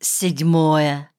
7.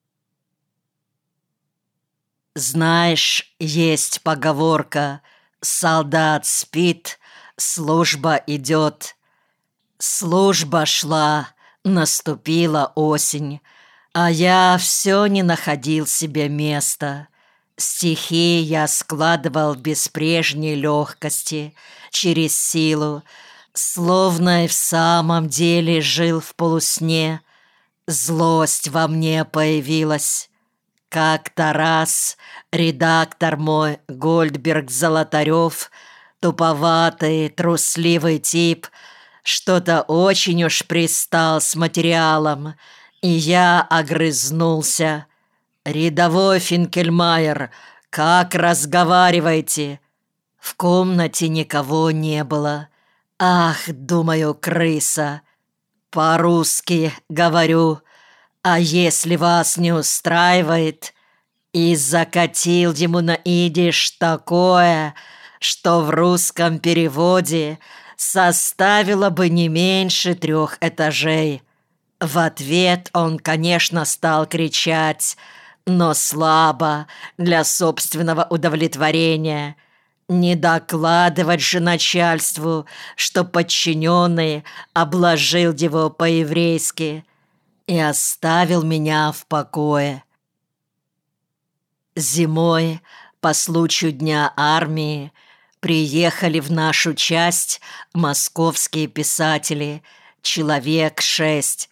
Знаешь, есть поговорка: солдат спит, служба идет. Служба шла, наступила осень, а я все не находил себе места. Стихи я складывал без прежней легкости, через силу, словно и в самом деле жил в полусне. Злость во мне появилась. Как-то раз редактор мой Гольдберг-Золотарев, туповатый, трусливый тип, что-то очень уж пристал с материалом, и я огрызнулся. «Рядовой Финкельмайер, как разговариваете?» В комнате никого не было. Ах, думаю, крыса. По-русски говорю, а если вас не устраивает, и закатил ему на идиш такое, что в русском переводе составило бы не меньше 3 этажей. В ответ он, конечно, стал кричать, но слабо, для собственного удовлетворения. Не докладывать же начальству, что подчиненный обложил его по-еврейски, и оставил меня в покое. Зимой, по случаю Дня армии, приехали в нашу часть московские писатели, человек 6.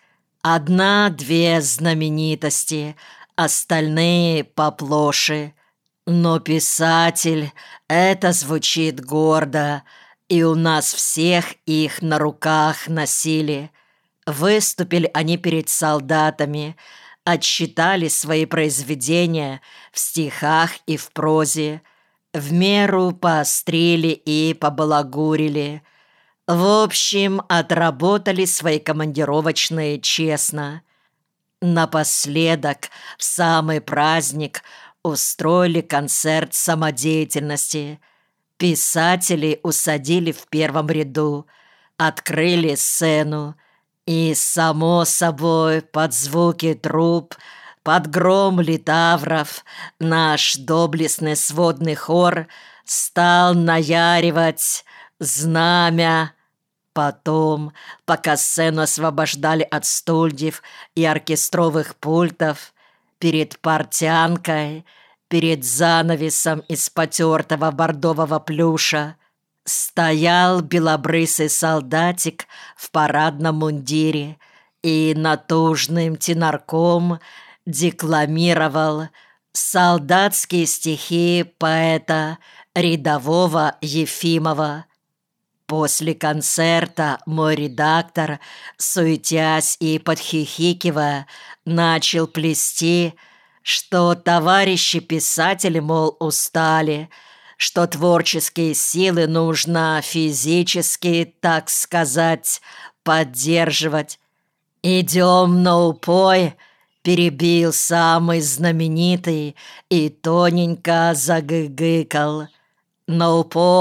1-2 знаменитости, остальные поплоше. Но писатель — это звучит гордо, и у нас всех их на руках носили. Выступили они перед солдатами, отчитали свои произведения в стихах и в прозе, в меру поострили и побалагурили. В общем, отработали свои командировочные честно. Напоследок, в самый праздник, устроили концерт самодеятельности. Писателей усадили в первом ряду, открыли сцену, и, само собой, под звуки труб, под гром литавров, наш доблестный сводный хор стал наяривать «Знамя». Потом, пока сцену освобождали от стульев и оркестровых пультов, перед портянкой, перед занавесом из потертого бордового плюша стоял белобрысый солдатик в парадном мундире и натужным тенорком декламировал солдатские стихи поэта рядового Ефимова. После концерта мой редактор, суетясь и подхихикивая, начал плести, что товарищи писатели, мол, устали, что творческие силы нужно физически, так сказать, поддерживать. «Идем на упой», — перебил самый знаменитый и тоненько загыгыкал. На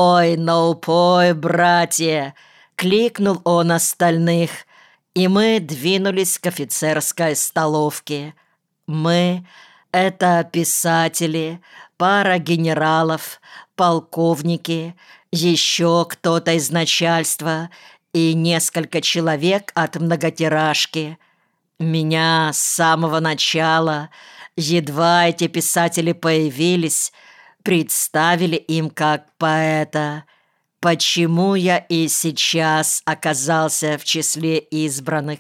упой, братья!» — кликнул он остальных, и мы двинулись к офицерской столовке. Мы — это писатели, пара генералов, полковники, еще кто-то из начальства и несколько человек от многотиражки. Меня с самого начала, едва эти писатели появились, представили им как поэта. Почему я и сейчас оказался в числе избранных?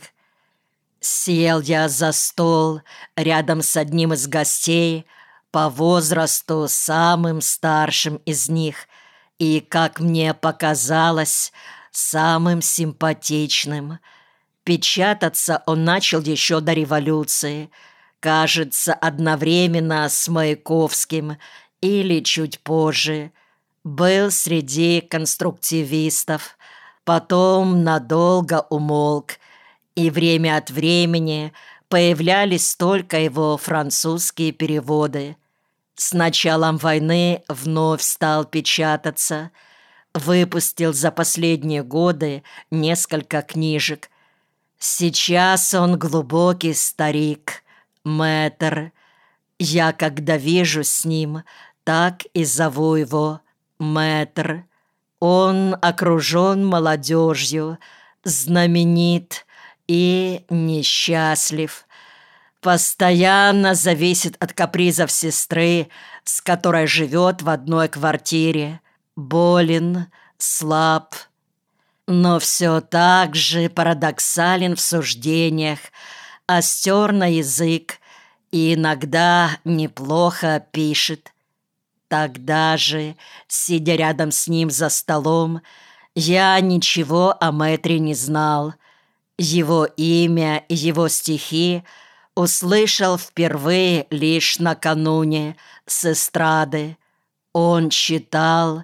Сел я за стол рядом с одним из гостей, по возрасту самым старшим из них и, как мне показалось, самым симпатичным. Печататься он начал еще до революции, кажется, одновременно с Маяковским или чуть позже. Был среди конструктивистов, потом надолго умолк, и время от времени появлялись только его французские переводы. С началом войны вновь стал печататься, выпустил за последние годы несколько книжек. Сейчас он глубокий старик, мэтр. Я, когда вижу с ним, так и зову его мэтр. Он окружен молодежью, знаменит и несчастлив. Постоянно зависит от капризов сестры, с которой живет в одной квартире. Болен, слаб, но все так же парадоксален в суждениях, остер на язык и иногда неплохо пишет. Тогда же, сидя рядом с ним за столом, я ничего о мэтре не знал. Его имя и его стихи услышал впервые лишь накануне с эстрады. Он читал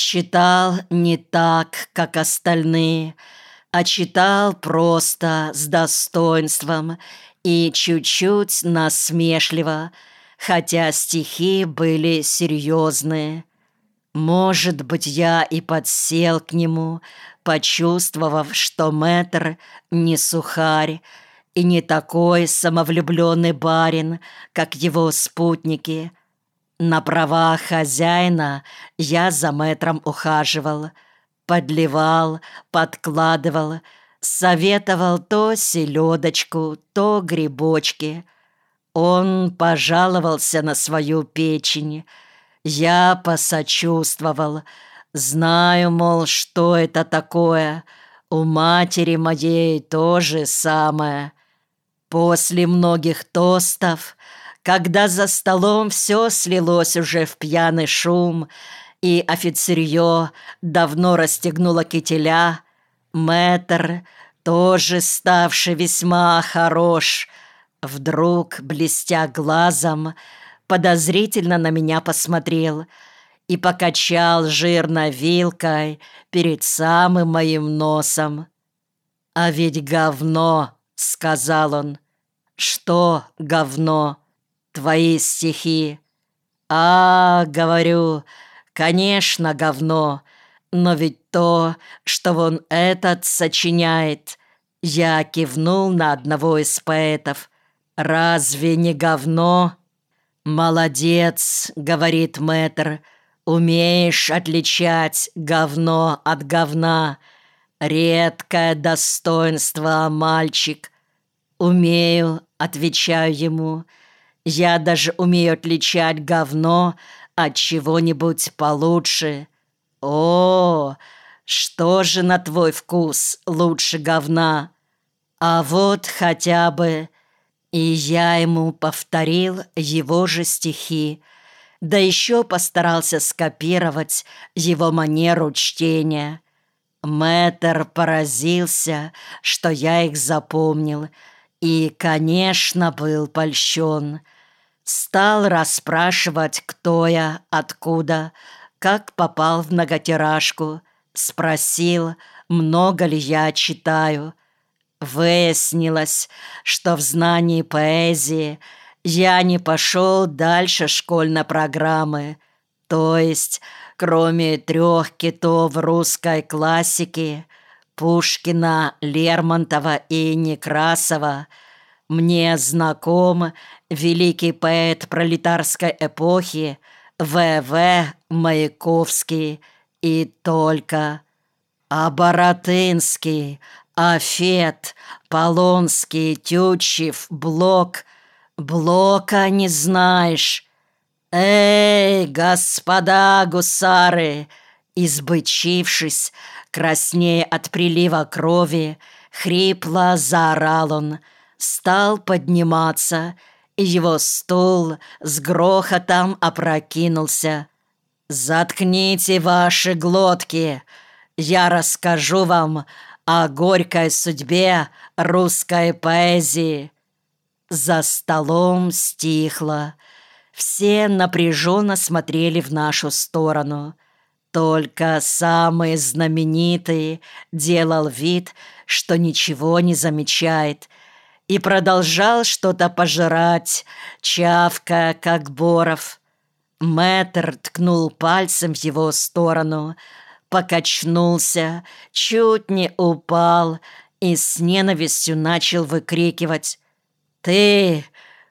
не так, как остальные, а читал просто с достоинством и чуть-чуть насмешливо, хотя стихи были серьезные. Может быть, я и подсел к нему, почувствовав, что мэтр не сухарь и не такой самовлюбленный барин, как его спутники. На правах хозяина я за мэтром ухаживал, подливал, подкладывал, советовал то селедочку, то грибочки. Он пожаловался на свою печень. Я посочувствовал. Знаю, мол, что это такое. У матери моей то же самое. После многих тостов, когда за столом все слилось уже в пьяный шум, и офицерье давно расстегнуло кителя, мэтр, тоже ставший весьма хорош, вдруг, блестя глазом, подозрительно на меня посмотрел и покачал жирно вилкой перед самым моим носом. «А ведь говно!» — сказал он. «Что говно? Твои стихи?» «А, — говорю, — конечно, говно, но ведь то, что вон этот сочиняет...» Я кивнул на одного из поэтов. «Разве не говно?» «Молодец, — говорит мэтр, — умеешь отличать говно от говна. Редкое достоинство, мальчик». «Умею, — отвечаю ему, — я даже умею отличать говно от чего-нибудь получше». «О, что же на твой вкус лучше говна?» «А вот хотя бы...» И я ему повторил его же стихи, да еще постарался скопировать его манеру чтения. Мэтр поразился, что я их запомнил, и, конечно, был польщен. Стал расспрашивать, кто я, откуда, как попал в многотиражку. Спросил, много ли я читаю. Выяснилось, что в знании поэзии я не пошел дальше школьной программы, то есть, кроме 3 китов русской классики — Пушкина, Лермонтова и Некрасова — мне знаком великий поэт пролетарской эпохи В.В. Маяковский и только. А Баратынский, Афет, Полонский, Тютчев, Блок. Блока не знаешь? Эй, господа гусары! Избычившись, краснея от прилива крови, хрипло заорал он. Стал подниматься, и его стул с грохотом опрокинулся. «Заткните ваши глотки! Я расскажу вам о горькой судьбе русской поэзии». За столом стихло. Все напряженно смотрели в нашу сторону. Только самый знаменитый делал вид, что ничего не замечает, и продолжал что-то пожирать, чавкая, как боров. Мэтр ткнул пальцем в его сторону, покачнулся, чуть не упал и с ненавистью начал выкрикивать: «Ты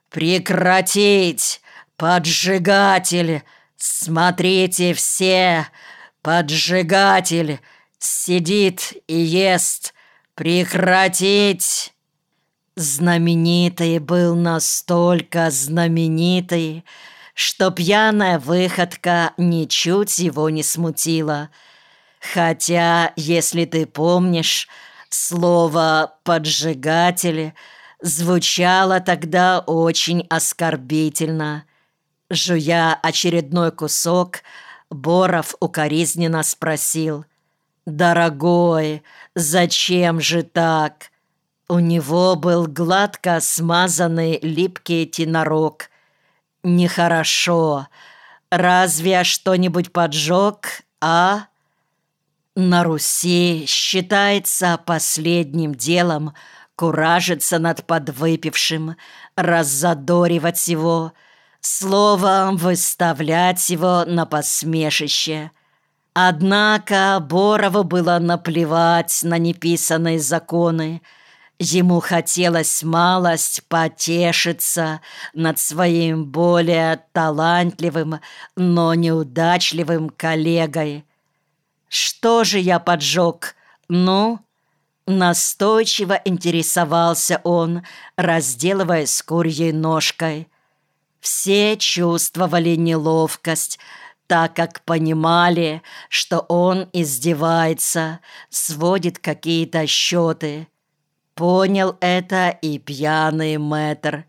прекратить, поджигатель! Смотрите все, поджигатель сидит и ест! Прекратить!» Знаменитый был настолько знаменитый, что пьяная выходка ничуть его не смутила. Хотя, если ты помнишь, слово «поджигатель» звучало тогда очень оскорбительно. Жуя очередной кусок, Боров укоризненно спросил: «Дорогой, зачем же так?» У него был гладко смазанный липкий тенорок. «Нехорошо. Разве я что-нибудь поджег, а?» На Руси считается последним делом куражиться над подвыпившим, раззадоривать его, словом, выставлять его на посмешище. Однако Борову было наплевать на неписанные законы. Ему хотелось малость потешиться над своим более талантливым, но неудачливым коллегой. «Что же я поджег? Ну?» Настойчиво интересовался он, разделываясь курьей ножкой. Все чувствовали неловкость, так как понимали, что он издевается, сводит какие-то счеты. Понял это и пьяный мэтр.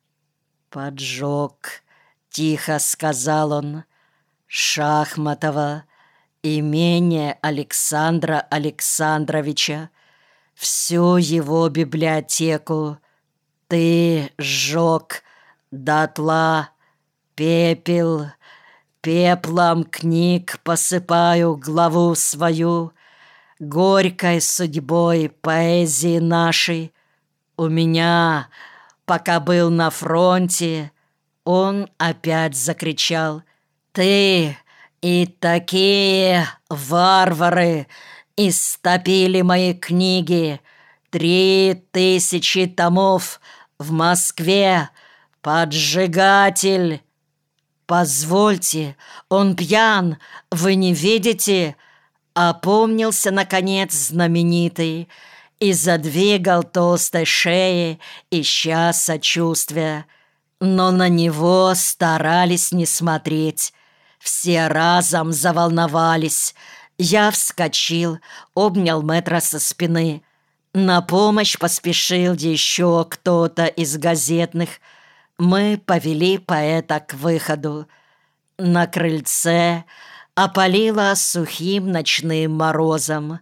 «Поджег», — тихо сказал он, — «Шахматова, имение Александра Александровича, всю его библиотеку. Ты сжег дотла, пепел, пеплом книг посыпаю главу свою, горькой судьбой поэзии нашей. У меня, пока был на фронте...» Он опять закричал: «Ты и такие варвары истопили мои книги, 3000 томов в Москве, поджигатель!» «Позвольте, он пьян, вы не видите?» Опомнился, наконец, знаменитый и задвигал толстой шеей, ища сочувствия. Но на него старались не смотреть. Все разом заволновались. Я вскочил, обнял мэтра со спины. На помощь поспешил еще кто-то из газетных. Мы повели поэта к выходу. На крыльце опалило сухим ночным морозом.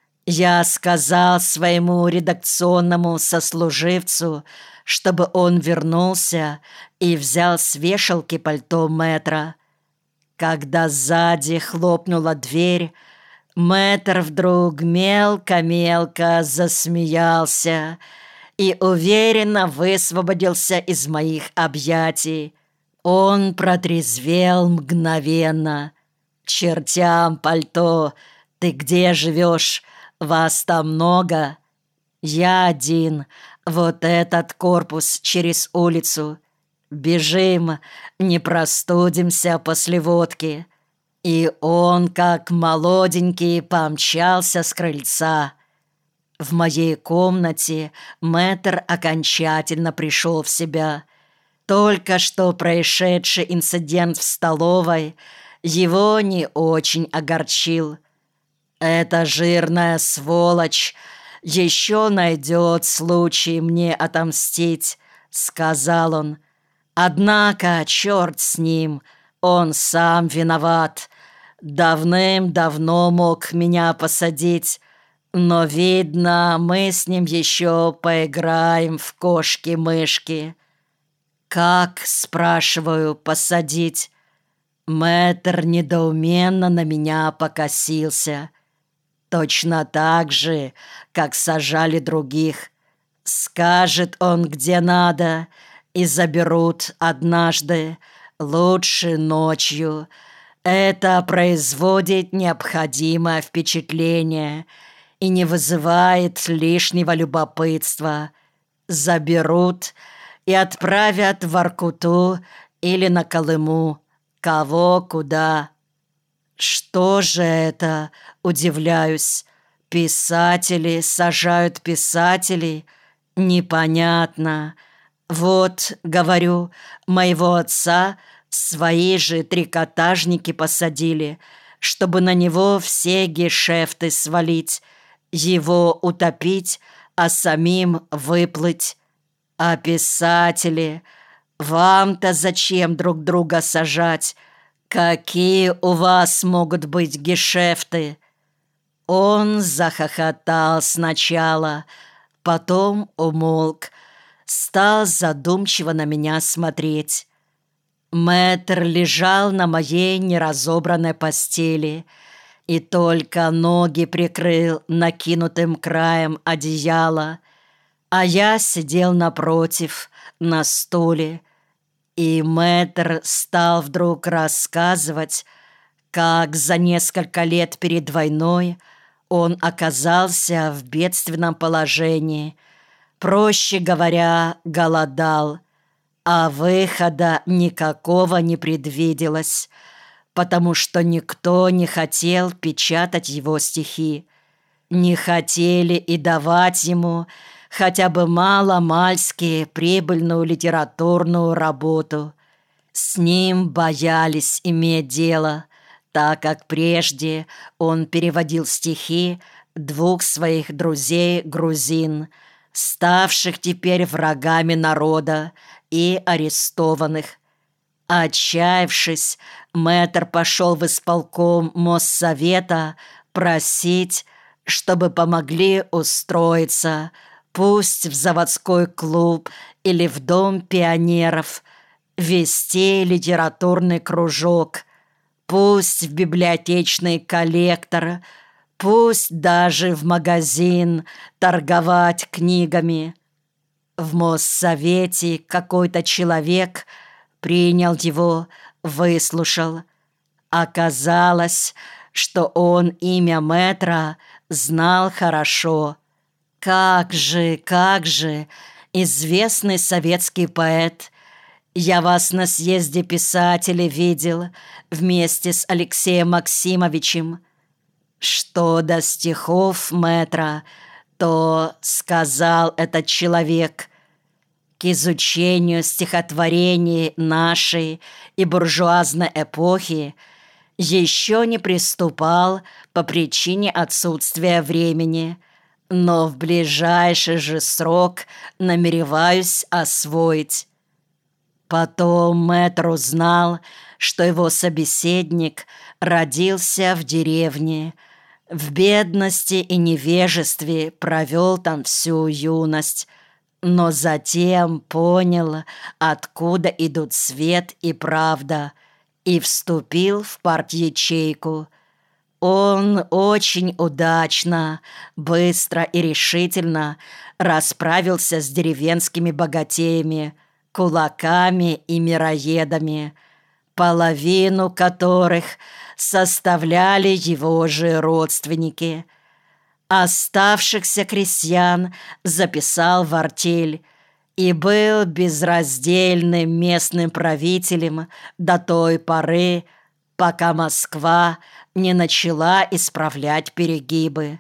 Я сказал своему редакционному сослуживцу, чтобы он вернулся и взял с вешалки пальто мэтра. Когда сзади хлопнула дверь, мэтр вдруг мелко-мелко засмеялся и уверенно высвободился из моих объятий. Он протрезвел мгновенно. «Чертям пальто! Ты где живешь? Вас там много?» «Я один. Вот этот корпус через улицу. Бежим, не простудимся после водки». И он, как молоденький, помчался с крыльца. В моей комнате мэтр окончательно пришел в себя. Только что происшедший инцидент в столовой его не очень огорчил. «Эта жирная сволочь еще найдет случай мне отомстить», — сказал он. «Однако, черт с ним, он сам виноват. Давным-давно мог меня посадить, но, видно, мы с ним еще поиграем в кошки-мышки». «Как, спрашиваю, посадить?» Мэтр недоуменно на меня покосился. «Точно так же, как сажали других. Скажет он, где надо, и заберут однажды, лучше ночью. Это производит необходимое впечатление, и не вызывает лишнего любопытства. Заберут и отправят в Воркуту или на Колыму, кого куда. Что же это, удивляюсь, писатели сажают писателей? Непонятно. Вот, говорю, моего отца свои же трикотажники посадили, чтобы на него все гешефты свалить, его утопить, а самим выплыть. А писатели, вам-то зачем друг друга сажать? Какие у вас могут быть гешефты? Он захохотал сначала, потом умолк, стал задумчиво на меня смотреть. Мэтр лежал на моей неразобранной постели и только ноги прикрыл накинутым краем одеяла, а я сидел напротив, на стуле, и мэтр стал вдруг рассказывать, как за несколько лет перед войной он оказался в бедственном положении, проще говоря, голодал, а выхода никакого не предвиделось, потому что никто не хотел печатать его стихи, не хотели и давать ему хотя бы мало-мальски прибыльную литературную работу. С ним боялись иметь дело, так как прежде он переводил стихи двух своих друзей-грузин, ставших теперь врагами народа и арестованных. Отчаявшись, мэтр пошел в исполком Моссовета просить, чтобы помогли устроиться, пусть в заводской клуб или в дом пионеров, вести литературный кружок, пусть в библиотечный коллектор, пусть даже в магазин торговать книгами. В Моссовете какой-то человек принял его, выслушал. Оказалось, что он имя мэтра знал хорошо. Как же, известный советский поэт. Я вас на съезде писателей видел вместе с Алексеем Максимовичем. Что до стихов мэтра, то сказал этот человек: к изучению стихотворений нашей и буржуазной эпохи еще не приступал по причине отсутствия времени, но в ближайший же срок намереваюсь освоить. Потом мэтр узнал, что его собеседник родился в деревне, в бедности и невежестве провел там всю юность, но затем понял, откуда идут свет и правда, и вступил в партячейку. Он очень удачно, быстро и решительно расправился с деревенскими богатеями, кулаками и мироедами, половину которых составляли его же родственники. Оставшихся крестьян записал в артель и был безраздельным местным правителем до той поры, пока Москва не начала исправлять перегибы.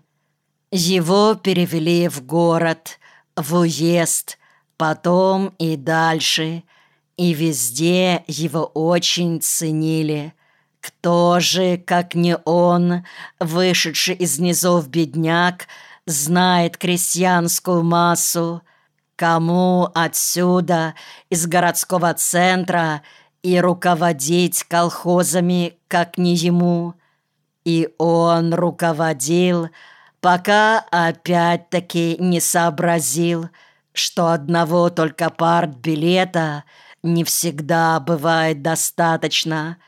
Его перевели в город, в уезд, потом и дальше, и везде его очень ценили. Кто же, как не он, вышедший из низов бедняк, знает крестьянскую массу? Кому отсюда, из городского центра, и руководить колхозами, как не ему? И он руководил, пока опять-таки не сообразил, что одного только партбилета не всегда бывает достаточно.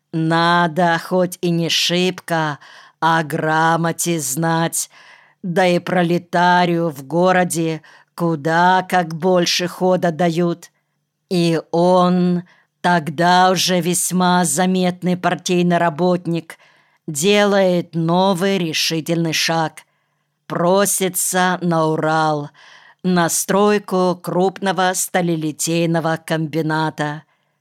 Надо хоть и не шибко, а грамоте знать, да и пролетарию в городе куда как больше хода дают. И он, тогда уже весьма заметный партийный работник, делает новый решительный шаг. просится на Урал, на стройку крупного сталелитейного комбината.